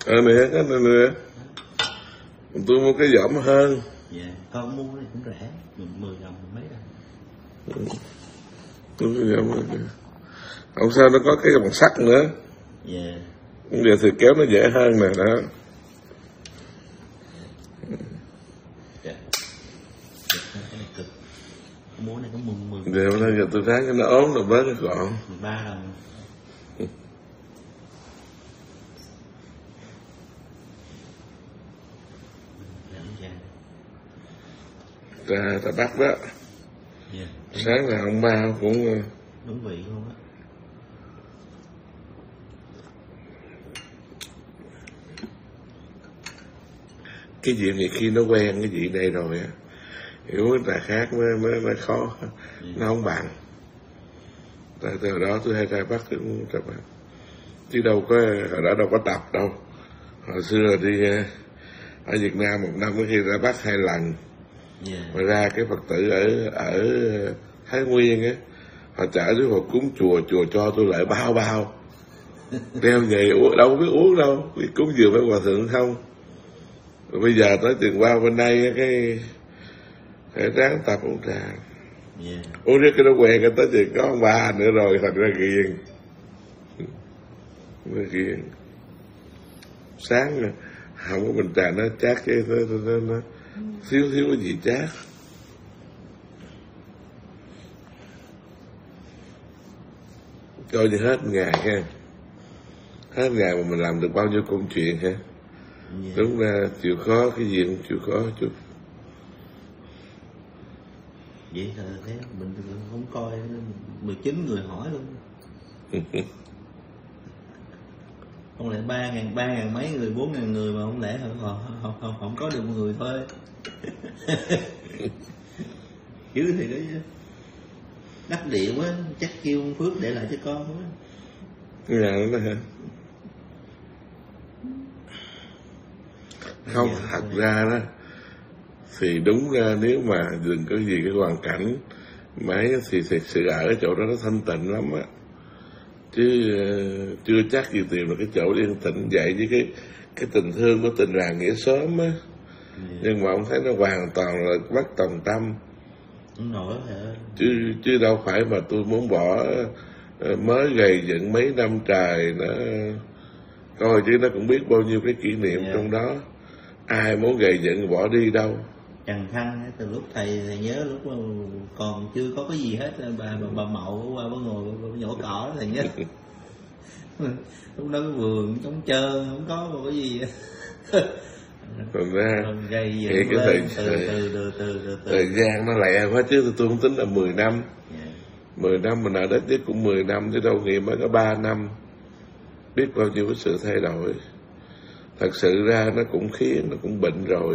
Nè cái này nè, tôi mua cái giỏm hơn. Dạ, con mua này cũng rẻ, 10 đồng mấy đồng. Tôi cái giỏm hơn. Không sao, nó có cái bằng sắt nữa. Dạ. Giờ thì kéo nó dễ hơn nè đó. Dạ. Cái này cực. Con mua này có 10. Giờ tôi ráng cho nó ốm rồi bớt cái gọn. 13 đồng. Ta bắt đó. Yeah, Sáng là ông Mao cũng đúng vị luôn á. cái vị này khi nó quen cái vị này rồi á, hiểu cái trà khác mới khó. Nó không bằng. Từ đó tôi hay ra bắt cũng trà bắt, chứ đâu có hồi đó đâu có tập đâu. Hồi xưa đi ở Việt Nam một năm có khi ra bắt 2 lần. Yeah. Mà ra cái Phật tử ở Thái Nguyên á, họ chở tôi vào cúng chùa cho tôi lại bao đeo về uống, đâu có biết uống đâu, biết cúng dường với hòa thượng không. Rồi bây giờ tới tiền qua bên đây cái phải ráng tập uống trà. Yeah. Uống riết cái nó quen, cái tới tiền có ông bà nữa rồi thành ra ghiền. Sáng không có bình trà nó chát cái nó thiếu cái gì chát. Coi như hết ngày ha, hết ngày mà mình làm được bao nhiêu công chuyện ha. Yeah. Đúng ra chịu khó cái gì cũng chịu khó chút. Vậy là thế mình không coi 19 người hỏi luôn. Không lẽ 3.000 mấy người, 4.000 người mà không lẽ không có được một người thôi. Chứ thì đấy đắc địa quá, chắc kêu ông Phước để lại cho con quá. Nhà đó hả? Không, thật ra đó thì đúng ra nếu mà đừng có gì cái hoàn cảnh máy thì thật sự ở chỗ đó nó thanh tịnh lắm á, chứ chưa chắc gì tìm được cái chỗ yên tĩnh vậy với cái tình thương của tình làng nghĩa xóm á. Nhưng mà ông thấy nó hoàn toàn là bất tòng tâm. Không nổi hả? Chứ đâu phải mà tôi muốn bỏ mới gầy dựng mấy năm trời nó coi, chứ nó cũng biết bao nhiêu cái kỷ niệm trong đó. Ai muốn gầy dựng bỏ đi đâu. Trần Thăng từ lúc thầy nhớ lúc mà còn chưa có cái gì hết, bà Mậu qua bà ngồi nhổ cỏ thầy nhớ. Lúc đó cái vườn trống trơn không có một cái gì. Còn ra gây thì cái thời gian nó lẹ quá, chứ tôi không tính là 10 năm. Yeah. 10 năm mình ở đất nhất cũng 10 năm, chứ đâu nghĩ mới có 3 năm. Biết bao nhiêu cái sự thay đổi. Thật sự ra nó cũng khiến, nó cũng bệnh rồi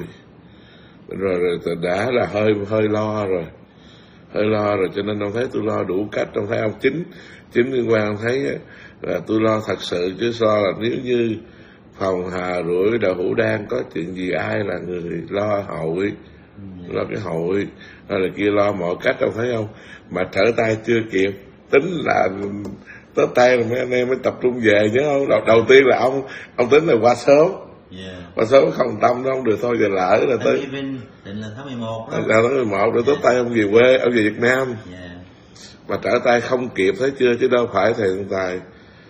đã là hơi lo rồi. Hơi lo rồi, cho nên ông thấy tôi lo đủ cách. Ông thấy ông chính liên quan, ông thấy là tôi lo thật sự, chứ lo là nếu như phòng Hà Rủi Đậu Hũ Đan có chuyện gì ai là người lo hội, lo cái hội hay là kia, lo mọi cách. Ông thấy không, mà trở tay chưa kịp, tính là tới tay rồi mấy anh em mới tập trung về, nhớ không? Đầu tiên là ông tính là qua sớm. Yeah. Qua sớm không tâm nó không được, thôi giờ lỡ rồi tới định là tháng 11 đó. tháng 11 rồi tới tay ông về quê, ông về Việt Nam. Yeah. Mà trở tay không kịp, thấy chưa, chứ đâu phải thầy Tài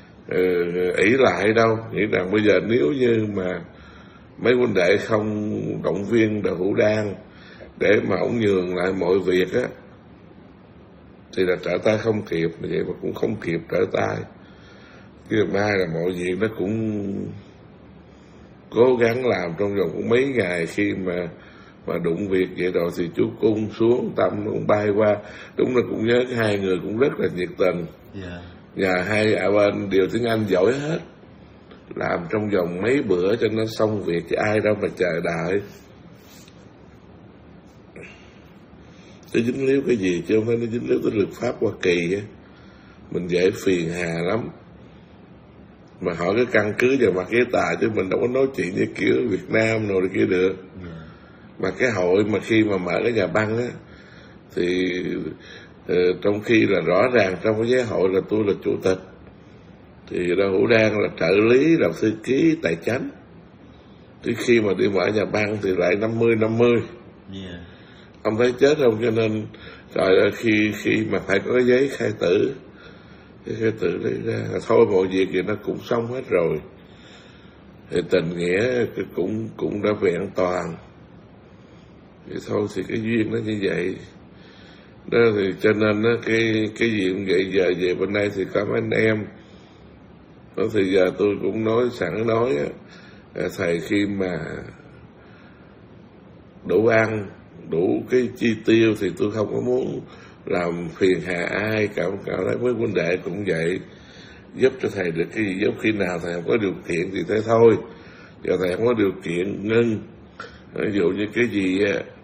ỷ lại đâu. Nghĩ rằng bây giờ nếu như mà mấy huynh đệ không động viên Đậu Hũ Đan để mà ông nhường lại mọi việc á, thì là trở tay không kịp. Vậy mà cũng không kịp trở tay. Chứ mai là mọi việc nó cũng cố gắng làm trong vòng cũng mấy ngày. Khi mà đụng việc vậy rồi thì chú Cung xuống, Tâm cũng bay qua. Đúng là cũng nhớ hai người cũng rất là nhiệt tình. Yeah. Nhà hai bên đều tiếng Anh giỏi hết, làm trong vòng mấy bữa cho nó xong việc, chứ ai đâu mà chờ đợi. Nó dính líu cái gì chứ không phải nó dính líu tới luật pháp Hoa Kỳ á. Mình dễ phiền hà lắm. Mà họ cứ căn cứ vào mặt giấy tờ, chứ mình đâu có nói chuyện như kiểu Việt Nam rồi kia được. Mà cái hội mà khi mà mở cái nhà băng á, thì trong khi là rõ ràng trong cái giáo hội là tôi là chủ tịch, thì Đậu Hũ Đan là trợ lý, là thư ký tài chánh. Thì khi mà đi mở nhà băng thì lại 50-50. Ông thấy chết không? Cho nên trời ơi, khi mà phải có cái giấy khai tử, cái khai tử lấy ra thôi mọi việc thì nó cũng xong hết rồi, thì tình nghĩa cũng đã vẹn toàn. Thì thôi thì cái duyên nó như vậy đó. Thì cho nên đó, cái gì cũng vậy. Giờ về bên đây thì có mấy anh em đó, thì giờ tôi cũng sẵn nói thầy khi mà đủ ăn đủ cái chi tiêu thì tôi không có muốn làm phiền hà ai. Cảm thấy với huynh đệ cũng vậy, giúp cho thầy được cái gì giúp. Khi nào thầy không có điều kiện thì thế thôi, giờ thầy không có điều kiện ngưng. Ví dụ như cái gì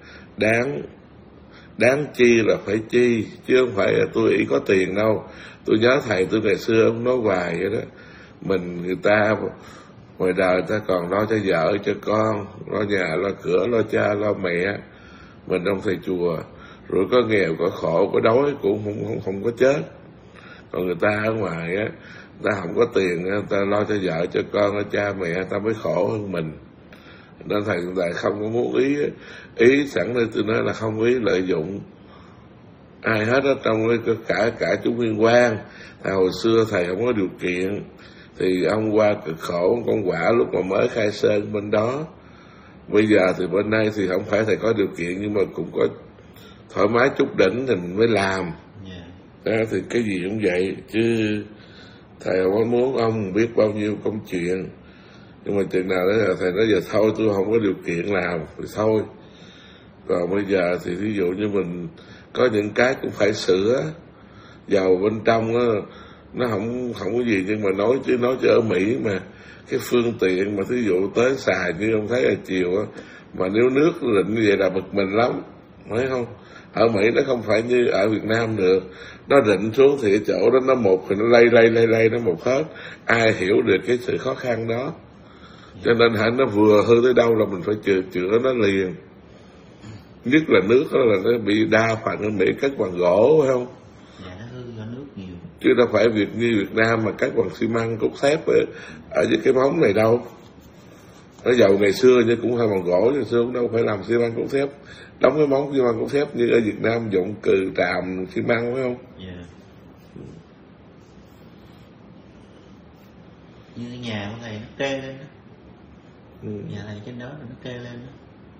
đáng chi là phải chi, chứ không phải là tôi ý có tiền đâu. Tôi nhớ thầy tôi ngày xưa ông nói hoài vậy đó, người ta ngoài đời ta còn lo cho vợ cho con, lo nhà lo cửa lo cha lo mẹ. Mình ông thầy chùa rồi có nghèo có khổ có đói cũng không có chết. Còn người ta ở ngoài á, ta không có tiền, ta lo cho vợ cho con cho cha mẹ, ta mới khổ hơn mình. Nên thầy không có muốn ý sẵn đây tôi nói là không ý lợi dụng ai hết á, trong cả chúng Liên Quan. Hồi xưa thầy không có điều kiện thì ông qua cực khổ con quả lúc mà mới khai sơn bên đó. Bây giờ thì bên đây thì không phải thầy có điều kiện, nhưng mà cũng có thoải mái chút đỉnh thì mình mới làm. Thì cái gì cũng vậy, chứ thầy không có muốn ông biết bao nhiêu công chuyện. Nhưng mà chừng nào đó là thầy nói giờ thôi tôi không có điều kiện làm thì thôi. Còn bây giờ thì ví dụ như mình có những cái cũng phải sửa. Dầu bên trong đó, nó không có gì, nhưng mà nói chứ ở Mỹ mà cái phương tiện mà thí dụ tới xài như ông thấy ở chiều á, mà nếu nước lịnh như vậy là bực mình lắm, phải không? Ở Mỹ nó không phải như ở Việt Nam được, nó rịnh xuống thì cái chỗ đó nó một thì nó lay nó một hết. Ai hiểu được cái sự khó khăn đó. Cho nên nó vừa hư tới đâu là mình phải chữa nó liền. Nhất là nước đó là nó bị đa phần ở Mỹ cắt bằng gỗ, phải không? Nó hư do nước nhiều. Chứ đâu phải như Việt Nam mà cắt bằng xi măng cốt thép ở dưới cái móng này đâu. Nó dầu ngày xưa nhưng cũng hay bằng gỗ, ngày xưa cũng đâu phải làm xi măng cốt thép, đóng cái móng xi măng cốt thép như ở Việt Nam dụng cừ tràm xi măng, phải không? Như cái nhà của thầy nó kê lên đó. Nhà thầy trên đó nó kê lên đó.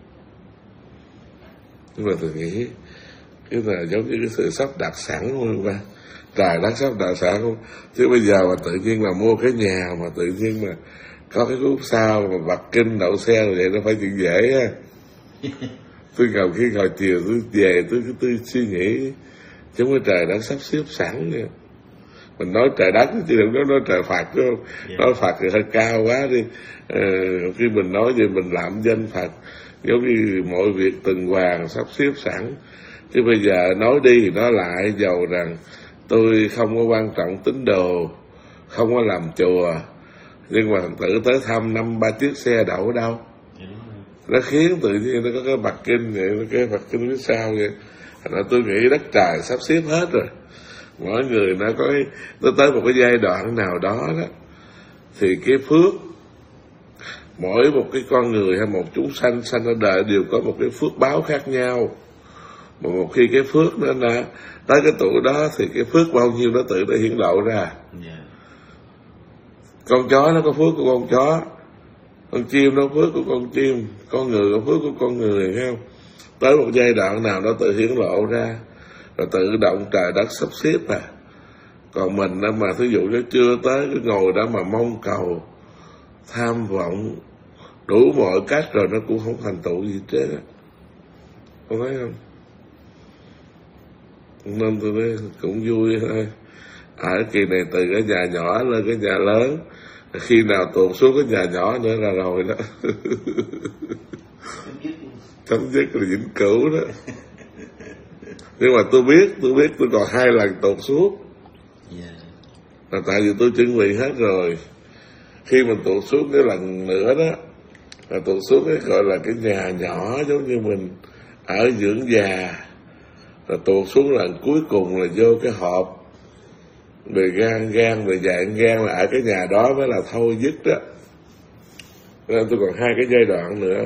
Nhưng mà tôi nghĩ cái là giống như cái sự sắp đặt sẵn không ba, trời đất sắp đặt sẵn không. Chứ bây giờ mà tự nhiên là mua cái nhà mà tự nhiên mà có cái khúc sau mà bật kinh đậu xe rồi vậy, nó phải chuyện dễ á. Tôi ngồi khi hồi chiều tôi về tôi suy nghĩ giống như trời đất sắp xếp sẵn vậy. Mình nói trời đất chứ đừng nói trời Phật, đúng không? Nói Phật thì hơi cao quá đi. Khi mình nói vậy mình làm danh Phật, giống như mọi việc từng hoàng sắp xếp sẵn. Chứ bây giờ nói đi thì nói lại, dầu rằng tôi không có quan trọng tín đồ, không có làm chùa, nhưng mà thằng tử tới thăm 5-3 chiếc xe đậu ở đâu. Nó khiến tự nhiên nó có cái bậc kinh vậy, nó cái bậc kinh phía sau vậy. Thành ra tôi nghĩ đất trời sắp xếp hết rồi. Mỗi người nó có nó tới một cái giai đoạn nào đó đó, thì cái phước, mỗi một cái con người hay một chúng sanh ở đời đều có một cái phước báo khác nhau. Mà một khi cái phước nó là tới cái tuổi đó thì cái phước bao nhiêu nó tự nó hiển lộ ra. Con chó nó có phước của con chó, con chim nó có phước của con chim, con người có phước của con người, thấy không? Tới một giai đoạn nào nó tự hiển lộ ra, rồi tự động trời đất sắp xếp à. Còn mình đó mà thí dụ nó chưa tới, cứ ngồi đó mà mong cầu, tham vọng đủ mọi cách rồi nó cũng không thành tựu gì hết á. Có thấy không? Nên tôi nói cũng vui thôi. Ở kỳ này từ cái nhà nhỏ lên cái nhà lớn, khi nào tuột xuống cái nhà nhỏ nữa là rồi đó. Chấm dứt là vĩnh cửu đó. Nhưng mà tôi biết tôi còn 2 lần tụt xuống. Là tại vì tôi chuẩn bị hết rồi. Khi mình tụt xuống cái lần nữa đó, là tụt xuống cái gọi là cái nhà nhỏ giống như mình ở dưỡng già. Là tụt xuống lần cuối cùng là vô cái hộp về gan về dạng gan, là ở cái nhà đó mới là thôi dứt đó. Nên tôi còn 2 cái giai đoạn nữa.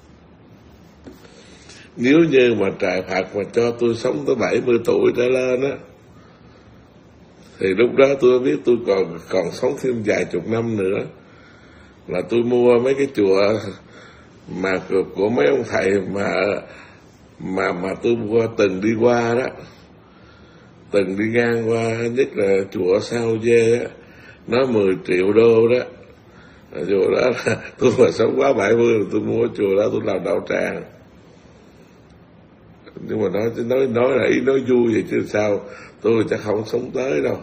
Nếu như mà trời Phật mà cho tôi sống tới 70 tuổi trở lên á, thì lúc đó tôi biết tôi còn sống thêm vài chục năm nữa, là tôi mua mấy cái chùa mà của mấy ông thầy mà tôi từng đi qua đó, từng đi ngang qua, nhất là chùa Sao Dê á, nó 10 triệu đô đó. Chùa đó là tôi mà sống quá 70 tôi mua chùa đó tôi làm đạo tràng. Nhưng mà nói là ý nói vui vậy chứ sao, tôi chắc không sống tới đâu.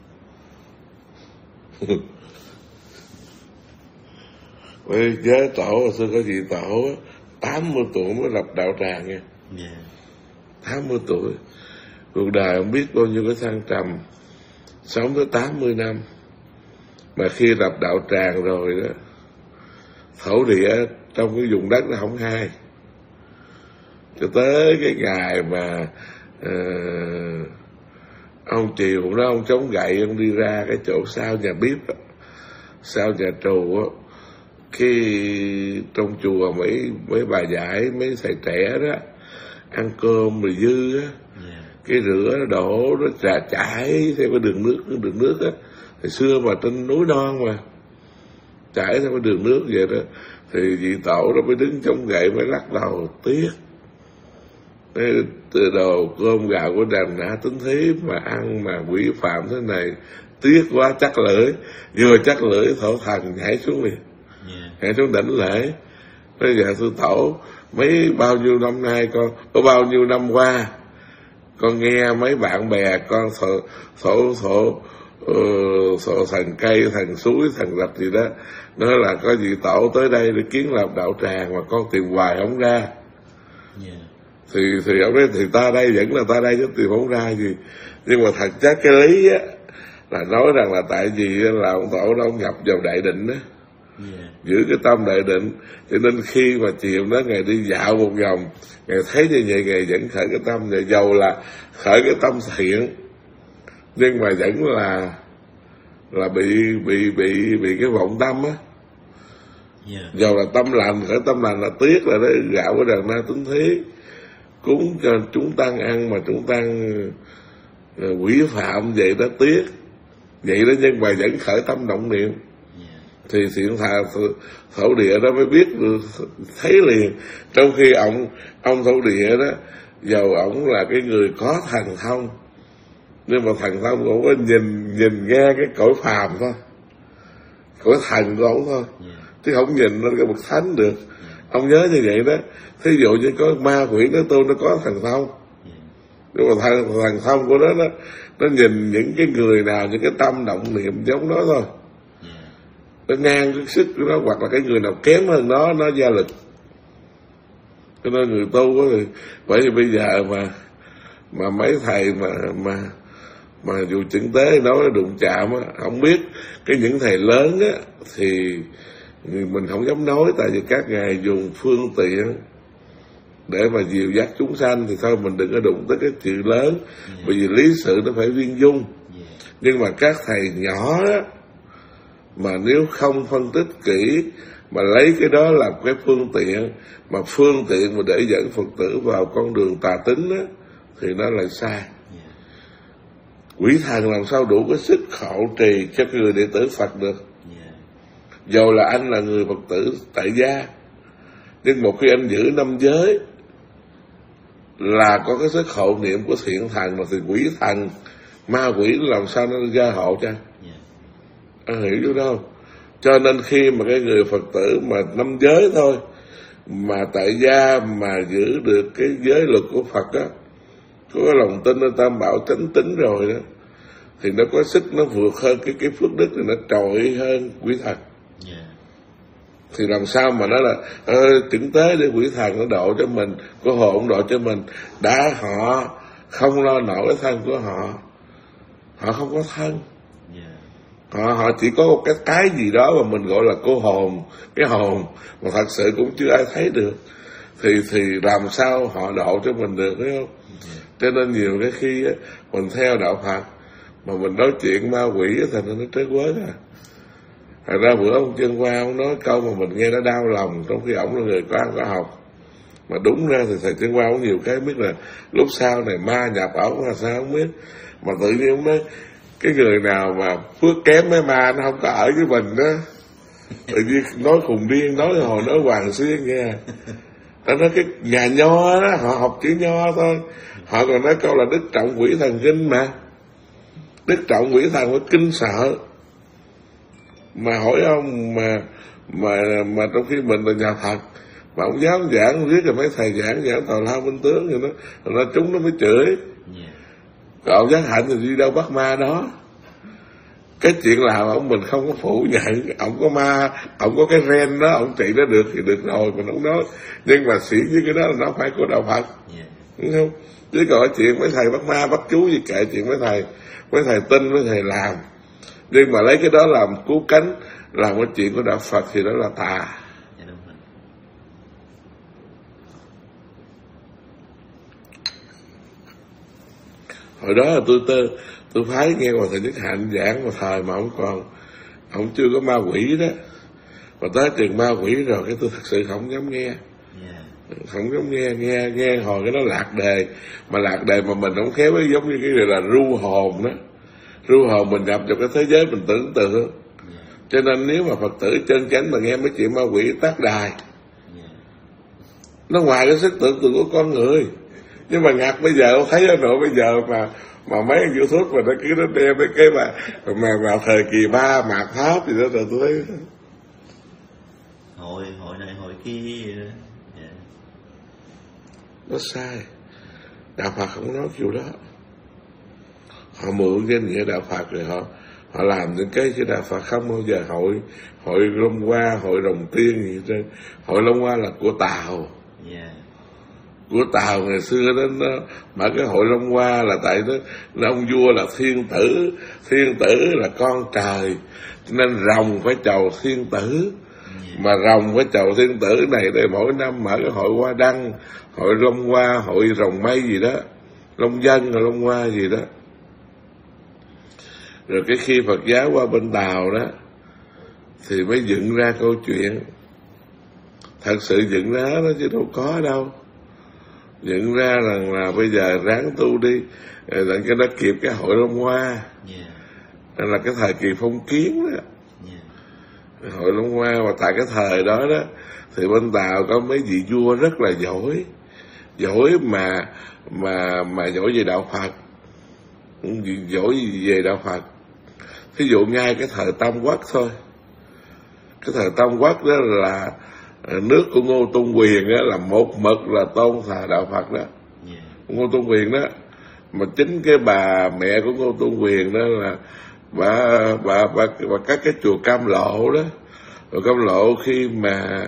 Với giới tổ hồi xưa có vị tổ 80 tuổi mới lập đạo tràng nha. 80 tuổi. Cuộc đời không biết bao nhiêu cái thăng trầm, sống tới 80 năm. Mà khi lập đạo tràng rồi đó, thổ địa trong cái vùng đất nó không hay. Cho tới cái ngày mà ông Triều đó, ông chống gậy, ông đi ra cái chỗ sau nhà bếp đó, sau nhà trù á, cái trong chùa mấy bà giải, mấy thầy trẻ đó ăn cơm rồi dư á, cái rửa nó đổ nó chảy theo cái đường nước á. Hồi xưa mà trên núi non mà chảy theo cái đường nước vậy đó, thì vị tổ đó mới đứng chống gậy mới lắc đầu tiếc. Từ đầu cơm gạo của đàn nã tính thí mà ăn mà quỷ phạm thế này, tiếc quá, chắc lưỡi. Vừa chắc lưỡi thổ thần nhảy xuống liền, nhảy xuống đỉnh lễ. Bây giờ sư tổ bao nhiêu năm nay có bao nhiêu năm qua con nghe mấy bạn bè con thổ thần cây, thần suối, thần rạch gì đó nói là có vị tổ tới đây để kiến lập đạo tràng mà con tìm hoài không ra. Thì ông nói thì ta đây vẫn là ta đây chứ tìm không ra gì. Nhưng mà thật chất cái lý á là nói rằng là tại vì là ông tổ đó ông nhập vào đại định đó, giữ cái tâm đại định, cho nên khi mà chiều đó Ngài đi dạo một vòng, Ngài thấy như vậy Ngài vẫn khởi cái tâm này, dầu là khởi cái tâm thiện nhưng mà vẫn là bị cái vọng tâm á. Dầu là tâm lành, khởi tâm lành là tiếc là đấy, gạo của đàn na tính thí cúng cho chúng tăng ăn mà chúng tăng quỷ phạm vậy đó, tiếc vậy đó, nhưng mà vẫn khởi tâm động niệm. Thì thiện thổ địa đó mới biết được, thấy liền. Trong khi ông thổ địa đó, dầu ổng là cái người có thần thông, nhưng mà thần thông cũng có nhìn nghe cái cõi phàm thôi, cõi thần của ổng thôi, chứ không nhìn lên cái bậc thánh được. Ông nhớ như vậy đó. Thí dụ như có ma quỷ nó có thần thông, nhưng mà thần thông của nó nhìn những cái người nào, những cái tâm động niệm giống nó thôi, nó ngang cái sức của nó, hoặc là cái người nào kém hơn nó gia lực. Cho nên người tu đó, thì bởi vì bây giờ mà mấy thầy mà dù chẩn tế nói đụng chạm á, không biết cái những thầy lớn á thì mình không dám nói, tại vì các ngài dùng phương tiện để mà dìu dắt chúng sanh, thì thôi mình đừng có đụng tới cái chuyện lớn, bởi vì lý sự nó phải viên dung. Nhưng mà các thầy nhỏ đó, mà nếu không phân tích kỹ mà lấy cái đó làm cái phương tiện mà để dẫn Phật tử vào con đường tà tính á, thì nó lại sai. Quỷ thần làm sao đủ cái sức hộ trì cho người đệ tử Phật được. Dầu là anh là người Phật tử tại gia, nhưng một khi anh giữ 5 giới là có cái sức hộ niệm của thiện thần, mà thì quỷ thần ma quỷ làm sao nó gia hộ cho. Hiểu chứ đâu. Cho nên khi mà cái người Phật tử mà 5 giới thôi mà tại gia mà giữ được cái giới luật của Phật á, có cái lòng tin ở Tam Bảo chánh tín rồi đó, thì nó có sức, nó vượt hơn cái phước đức, thì nó trội hơn quỷ thần. Thì làm sao mà nó là chẩn tế để quỷ thần nó độ cho mình, của hồn độ cho mình, đã họ không lo nổi cái thân của họ không có thân. Họ chỉ có một cái gì đó mà mình gọi là cô hồn, cái hồn mà thật sự cũng chưa ai thấy được, thì làm sao họ độ cho mình được, thấy không? Cho nên nhiều cái khi á, mình theo đạo Phật mà mình nói chuyện ma quỷ thì nó trớ quớ à. Thật ra bữa ông Chân Hoa ông nói câu mà mình nghe nó đau lòng, trong khi ổng là người có học. Mà đúng ra thì thầy Chân Hoa cũng nhiều cái biết là lúc sau này ma nhập ổng là sao không biết. Mà tự nhiên ông nói cái người nào mà phước kém mấy ma nó không có ở với mình đó. Tự nhiên nói khùng điên, nói hồi nói Hoàng Xuyên nghe. Nó nói cái nhà Nho đó, họ học chữ Nho thôi. Họ còn nói câu là đức trọng quỷ thần kinh mà. Đức trọng quỷ thần phải kinh sợ. Mà hỏi ông mà trong khi mình là nhà thật, mà ông dám giảng riết rồi mấy thầy giảng tào lao minh tướng rồi nó chúng nó mới chửi. Còn giác hạnh thì đi đâu bắt ma đó. Cái chuyện làm ông mình không có phủ nhận, ông có ma, ông có cái ren đó, ông trị nó được thì được rồi, mình không nói. Nhưng mà xỉn với cái đó là nó phải của đạo Phật, đúng không? Chứ còn chuyện mấy thầy bắt ma bắt chú gì kệ chuyện mấy thầy tin, mấy thầy làm. Nhưng mà lấy cái đó làm cứu cánh, làm cái chuyện của đạo Phật thì đó là tà. Hồi đó là tôi phái nghe Hòa Thượng Nhất Hạnh giảng một thời mà ông chưa có ma quỷ đó. Mà tới chừng ma quỷ rồi cái tôi thật sự không dám nghe. Không dám nghe hồi cái đó lạc đề. Mà lạc đề mà mình không khéo ấy, giống như cái này là ru hồn đó. Ru hồn mình nhập vào cái thế giới mình tưởng tượng. Cho nên nếu mà Phật tử chân chánh mà nghe mấy chuyện ma quỷ tát đài, nó ngoài cái sức tưởng tượng của con người. Nhưng mà ngặt bây giờ ông thấy ở nội bây giờ mà mấy anh YouTube mà nó cứ nó đem mấy cái mà thời kỳ 3 mạt Pháp thì đó rồi tôi thấy hội này hội kia nó sai. Đạo Phật không nói kiểu đó. Họ mượn danh nghĩa đạo Phật rồi họ làm những cái chứ đạo Phật không bao giờ hội Long Hoa, hội Đồng Tiên gì trên. Hội Long Hoa là của Tàu. Của Tàu ngày xưa đó mà cái hội Long Hoa là tại nó ông vua là thiên tử là con trời, nên rồng phải chầu thiên tử. Mà rồng phải chầu thiên tử này để mỗi năm mở cái hội Hoa Đăng, hội Long Hoa, hội Rồng Mây gì đó, Long Dân rồi Long Hoa gì đó. Rồi cái khi Phật giáo qua bên Tàu đó thì mới dựng ra câu chuyện. Thật sự dựng ra đó chứ đâu có đâu. Dựng ra rằng là bây giờ ráng tu đi để cho nó kịp cái hội Long Hoa. Là cái thời kỳ phong kiến đó. Hội Long Hoa. Và tại cái thời đó đó thì bên Tàu có mấy vị vua rất là giỏi mà giỏi về đạo Phật, giỏi về đạo Phật. Thí dụ ngay cái thời Tam Quốc thôi. Cái thời Tam Quốc đó là nước của Ngô Tôn Quyền đó là một mực là tôn thờ đạo Phật đó. Ngô Tôn Quyền đó. Mà chính cái bà mẹ của Ngô Tôn Quyền đó là bà các cái chùa Cam Lộ đó. Chùa Cam Lộ khi mà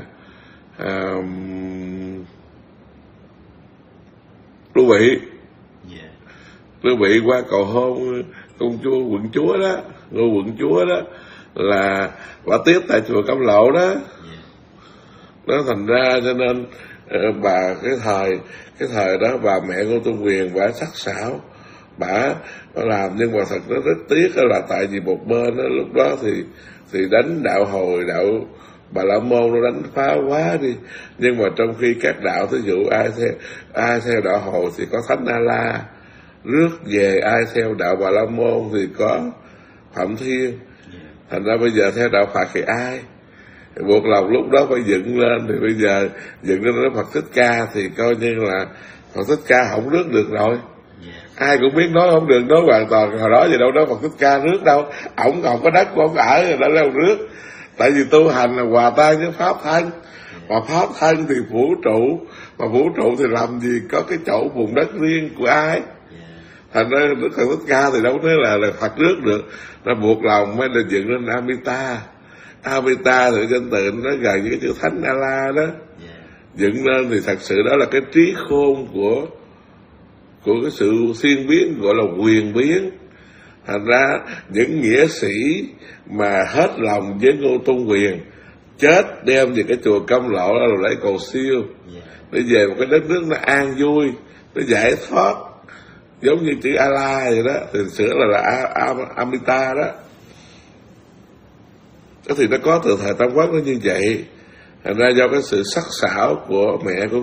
Lưu Bị qua cầu hôn công chúa quận chúa đó, Ngô quận chúa đó, là bà tiếp tại chùa Cam Lộ đó. Nó thành ra cho nên bà cái thời đó bà mẹ Ngô Tôn Quyền bà sắc sảo, bà làm. Nhưng mà thật nó rất tiếc là tại vì một bên đó, lúc đó thì đánh đạo Hồi, đạo Bà La Môn nó đánh phá quá đi. Nhưng mà trong khi các đạo, thí dụ ai theo đạo Hồi thì có Thánh A La, rước về ai theo đạo Bà La Môn thì có Phạm Thiên. Thành ra bây giờ theo đạo Phật thì ai? Buộc lòng lúc đó phải dựng lên. Thì bây giờ dựng lên Phật Thích Ca thì coi như là Phật Thích Ca không rước được rồi. Ai cũng biết nói không được, nói hoàn toàn. Hồi đó gì đâu đó Phật Thích Ca rước đâu. Ổng còn có đất của ổng ở rồi đã leo rước. Tại vì tu hành là hòa tan với Pháp thân. Mà Pháp thân thì vũ trụ. Mà vũ trụ thì làm gì có cái chỗ vùng đất riêng của ai. Thành ra Đức Phật Thích Ca thì đâu nói là Phật rước được. Nó buộc lòng mới là dựng lên Amita. Amita thì danh từ nó gần như cái chữ Thánh A La đó. Dựng lên thì thật sự đó là cái trí khôn của cái sự thiên biến, gọi là quyền biến. Thành ra những nghĩa sĩ mà hết lòng với Ngô Tôn Quyền chết đem về cái chùa Cam Lộ đó rồi lấy cầu siêu để về một cái đất nước nó an vui, nó giải thoát, giống như chữ A La vậy đó, thì sửa là Amita đó. Cái thì nó có từ thời Tam Quốc nó như vậy. Thành ra do cái sự sắc sảo của mẹ của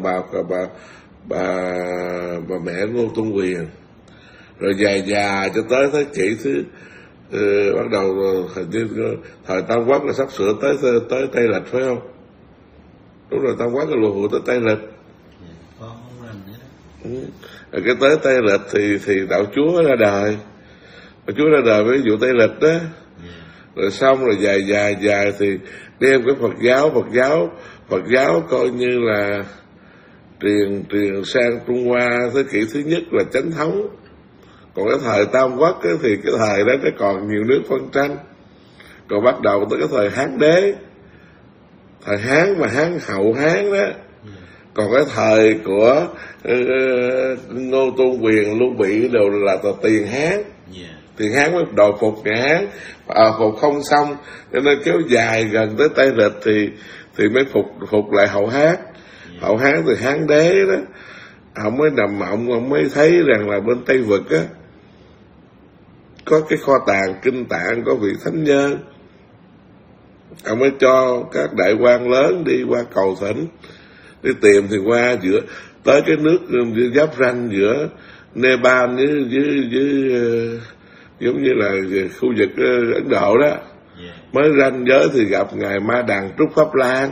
bà mẹ Ngô Tôn Quyền, rồi dài cho tới thế kỷ thứ bắt đầu hình như thời Tam Quốc là sắp sửa tới Tây Lịch phải không? Đúng rồi, Tam Quốc là lùa hụt tới Tây Lịch. Con không rành nữa đó. Rồi cái tới Tây Lịch thì đạo Chúa ra đời. Đạo Chúa ra đời với vụ Tây Lịch đó. Rồi xong rồi dài thì đem cái Phật giáo coi như là truyền sang Trung Hoa thế kỷ thứ nhất là chánh thống. Còn cái thời Tam Quốc ấy, thì cái thời đó nó còn nhiều nước phân tranh. Còn bắt đầu tới cái thời Hán Đế, thời Hán mà Hán hậu Hán đó. Còn cái thời của Ngô Tôn Quyền, Lưu Bị đều là Tiền Hán. Tiền Hán mới đầu phục nhà Hán, phục không xong cho nên kéo dài gần tới Tây Lịch thì mới phục lại hậu Hán. Hậu Hán thì Hán Đế đó, ông mới nằm mộng, ông mới thấy rằng là bên Tây Vực á có cái kho tàng kinh tạng, có vị thánh nhân. Ông mới cho các đại quan lớn đi qua cầu thỉnh, đi tìm thì qua giữa tới cái nước giáp ranh giữa Nepal với giống như là khu vực Ấn Độ đó. Mới ranh giới thì gặp ngài Ma Đằng Trúc Pháp Lan.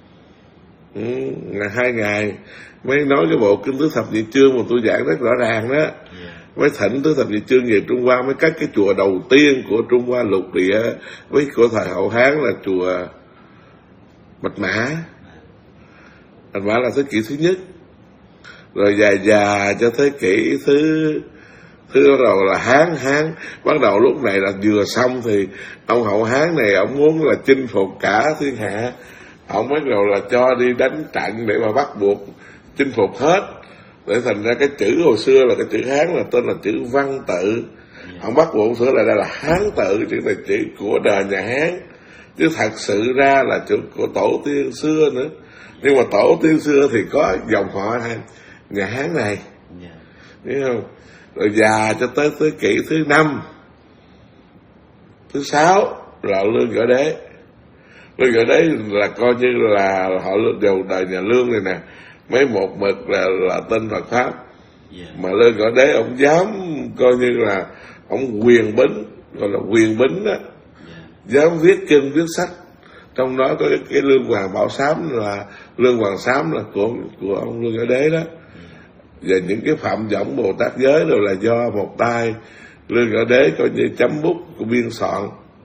Hai ngày mới nói cái bộ kinh Tứ Thập Nhị Chương mà tôi giảng rất rõ ràng đó. Mới thỉnh Tứ Thập Nhị Chương về Trung Hoa, mới cắt cái chùa đầu tiên của Trung Hoa lục địa với của thời hậu Hán là chùa Bạch Mã. Bạch Mã là thế kỷ thứ nhất. Rồi dài cho thế kỷ thứ đầu là Hán. Bắt đầu lúc này là vừa xong thì ông hậu Hán này ông muốn là chinh phục cả thiên hạ. Ông bắt đầu là cho đi đánh trận để mà bắt buộc chinh phục hết. Để thành ra cái chữ hồi xưa là cái chữ Hán là tên là chữ Văn Tự. Ông bắt buộc sửa lại đây là Hán Tự, chữ này chữ của đời nhà Hán. Chứ thật sự ra là chữ của tổ tiên xưa nữa. Nhưng mà tổ tiên xưa thì có dòng họ nhà Hán này. Biết không? Rồi già cho tới thế kỷ thứ 5, thứ 6 là Lương Võ Đế. Lương Võ Đế là coi như là họ đều đời nhà Lương này nè, mấy một mực là tên Phật Pháp. Mà Lương Võ Đế ông dám coi như là ông quyền bính, gọi là quyền bính đó, dám viết chân viết sách. Trong đó có cái Lương Hoàng Bảo Sám, là Lương Hoàng Sám là của ông Lương Võ Đế đó. Và những cái phạm võng Bồ Tát giới đều là do một tay Lương Võ Đế coi như chấm bút của biên soạn.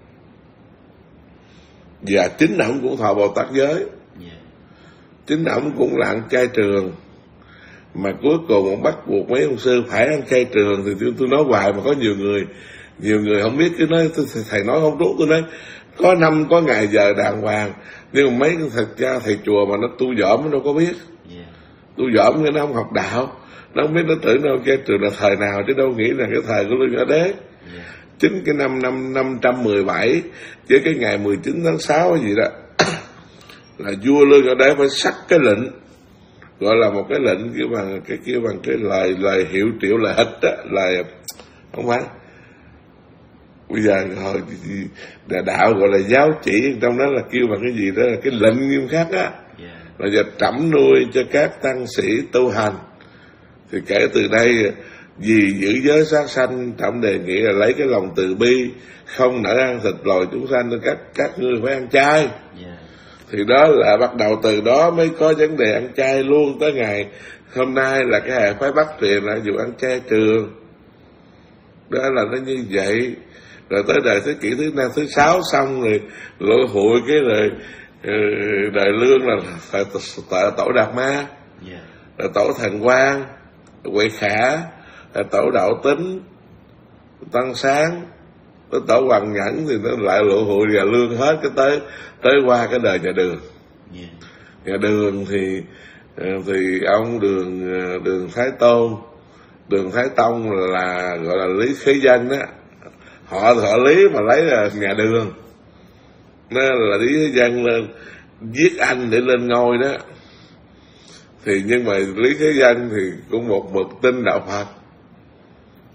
Và chính ổng cũng thọ Bồ Tát giới. Chính ổng cũng là ăn chay trường. Mà cuối cùng ông bắt buộc mấy ông sư phải ăn chay trường. Thì tôi nói hoài mà có nhiều người không biết. Cái nói thầy nói không đúng. Tôi nói có năm có ngày giờ đàng hoàng, nhưng mà mấy thật ra thầy chùa mà nó tu dõm nó đâu có biết. Tu dõm cái nó không học đạo, nó không biết, nó tưởng đâu chay trường là thời nào, chứ đâu nghĩ là cái thời của Lương Võ Đế. Chính cái năm 517 với cái ngày 19 tháng 6 gì đó là vua Lương Võ Đế phải sắc cái lệnh, gọi là một cái lệnh kêu bằng cái lời hiệu triệu, lời hịch đó, lời không phải bây giờ hồi đạo gọi là giáo chỉ, trong đó là kêu bằng cái gì đó là cái lệnh nghiêm khắc á. Là giờ trẫm nuôi cho các tăng sĩ tu hành, thì kể từ đây vì giữ giới sát sanh, trẫm đề nghị là lấy cái lòng từ bi, không nỡ ăn thịt loài chúng sanh, nên các ngươi phải ăn chay. Thì đó là bắt đầu từ đó mới có vấn đề ăn chay luôn, tới ngày hôm nay là cái hệ phái Bắc truyền là dù ăn chay trường. Đó là nó như vậy. Rồi tới đời thế kỷ thứ 6 xong rồi lội hội cái đời Lương là tổ Đạt Ma, là tổ Thần Quang, Huệ Khả, là tổ Đạo Tính, Tăng Sáng, tới tổ Hoàng Nhẫn, thì nó lại lội hội và Lương hết cái tới qua cái đời nhà Đường. Nhà Đường thì ông Đường Thái Tôn, Đường Thái Tông là gọi là Lý Khế Dân á, họ Lý mà lấy là nhà Đường, nó là Lý Khế Dân lên giết anh để lên ngôi đó. Thì nhưng mà Lý Khế Dân thì cũng một mực tin đạo Phật,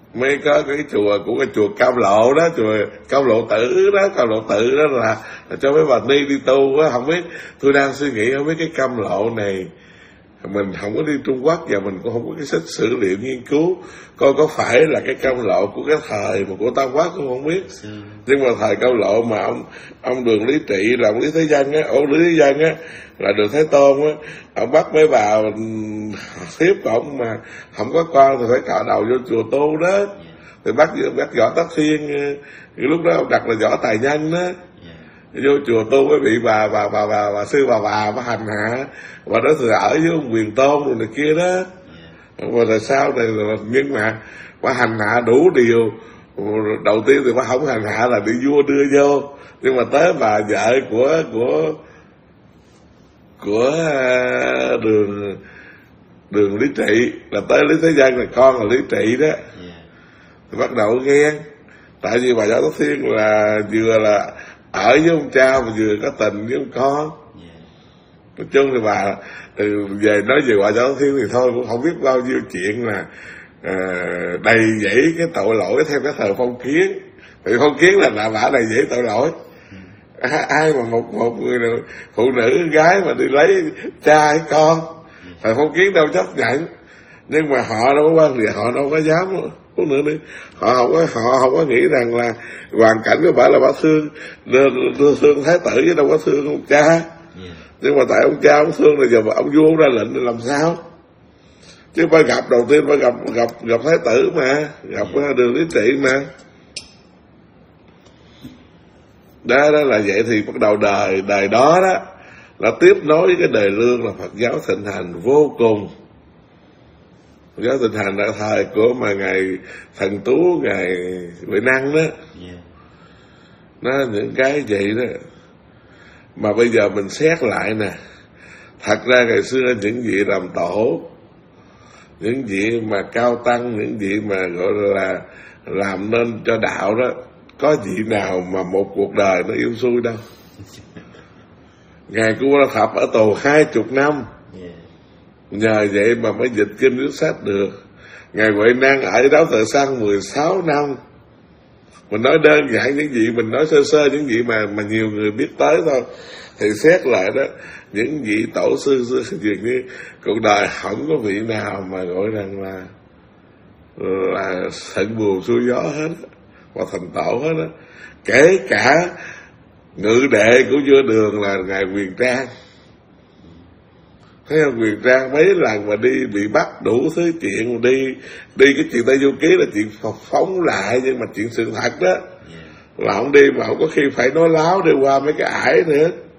mới có cái chùa của cái chùa Cam Lộ đó, chùa Cam Lộ Tử đó. Cam Lộ Tử đó là cho mấy bà ni đi tu á. Không biết, tôi đang suy nghĩ không biết cái Cam Lộ này, mình không có đi Trung Quốc và mình cũng không có cái sách sử liệu nghiên cứu coi có phải là cái Cam Lộ của cái thời mà của Tam Quốc cũng không biết. Nhưng mà thời Cam Lộ mà ông Đường Lý Trị là ông Lý Thế Dân á, ông Lý Thế Dân á là Đường Thế Tôn á, ông bắt mấy bà tiếp ổng mà không có con thì phải cạo đầu vô chùa tu đó, thì bắt Võ Tắc Thiên, lúc đó ông đặt là Võ Tài Nhân đó, vô chùa tu mới bị bà sư bà hành hạ, và đó thì ở với ông Quyền Tôn rồi này kia đó. Và rồi sau này nhưng mà bà hành hạ đủ điều. Đầu tiên thì bà không hành hạ là bị vua đưa vô, nhưng mà tới bà vợ của Đường Lý Trị là tới Lý Thế Dân là con là Lý Trị đó, thì bắt đầu ghen. Tại vì bà Võ Tắc Thiên là vừa là ở với ông cha mà vừa có tình với ông con. Nói chung thì bà về nói về bà Võ Tắc Thiên thì thôi cũng không biết bao nhiêu chuyện là đầy dẫy cái tội lỗi theo cái thời phong kiến. Thì phong kiến là bà đầy dẫy tội lỗi. Ai mà một người phụ nữ gái mà đi lấy cha hay con, thời phong kiến đâu chấp nhận. Nhưng mà họ đâu có quan điểm, họ đâu có dám phụ nữ đi. Họ không có nghĩ rằng là hoàn cảnh của bà là bà thương thái tử chứ đâu có thương ông cha. Nhưng mà tại ông cha ông thương là giờ mà ông vua ra lệnh thì làm sao? Chứ phải gặp đầu tiên phải gặp thái tử mà, gặp Đường Lý Trị mà. Đó là vậy. Thì bắt đầu đời đó là tiếp nối với cái đời Lương là Phật giáo thịnh hành vô cùng. Phật giáo thịnh hành là thời của mà ngài Thần Tú, ngài Huệ Năng đó. Nó những cái vậy đó. Mà bây giờ mình xét lại nè, thật ra ngày xưa những vị làm tổ, những vị mà cao tăng, những vị mà gọi là làm nên cho đạo đó, có vị nào mà một cuộc đời nó yêu xuôi đâu. Ngài Cu La Thập ở tù 20 năm, nhờ vậy mà mới dịch kinh viết sách được. Ngài Huệ Năng ở Đáo Tự Săn 16 năm. Mình nói đơn giản những gì, mình nói sơ những gì mà nhiều người biết tới thôi. Thì xét lại đó, những vị tổ sư xưa dường như cuộc đời không có vị nào mà gọi rằng là sận buồn xuôi gió hết, và thành tổ hết đó. Kể cả ngự đệ của vua Đường là ngài Quyền Trang. Thấy không? Quyền Trang mấy lần mà đi bị bắt đủ thứ chuyện, mà đi cái chuyện Tây Du Ký là chuyện phóng lại, nhưng mà chuyện sự thật đó là ông đi mà không có khi phải nói láo đi qua mấy cái ải nữa.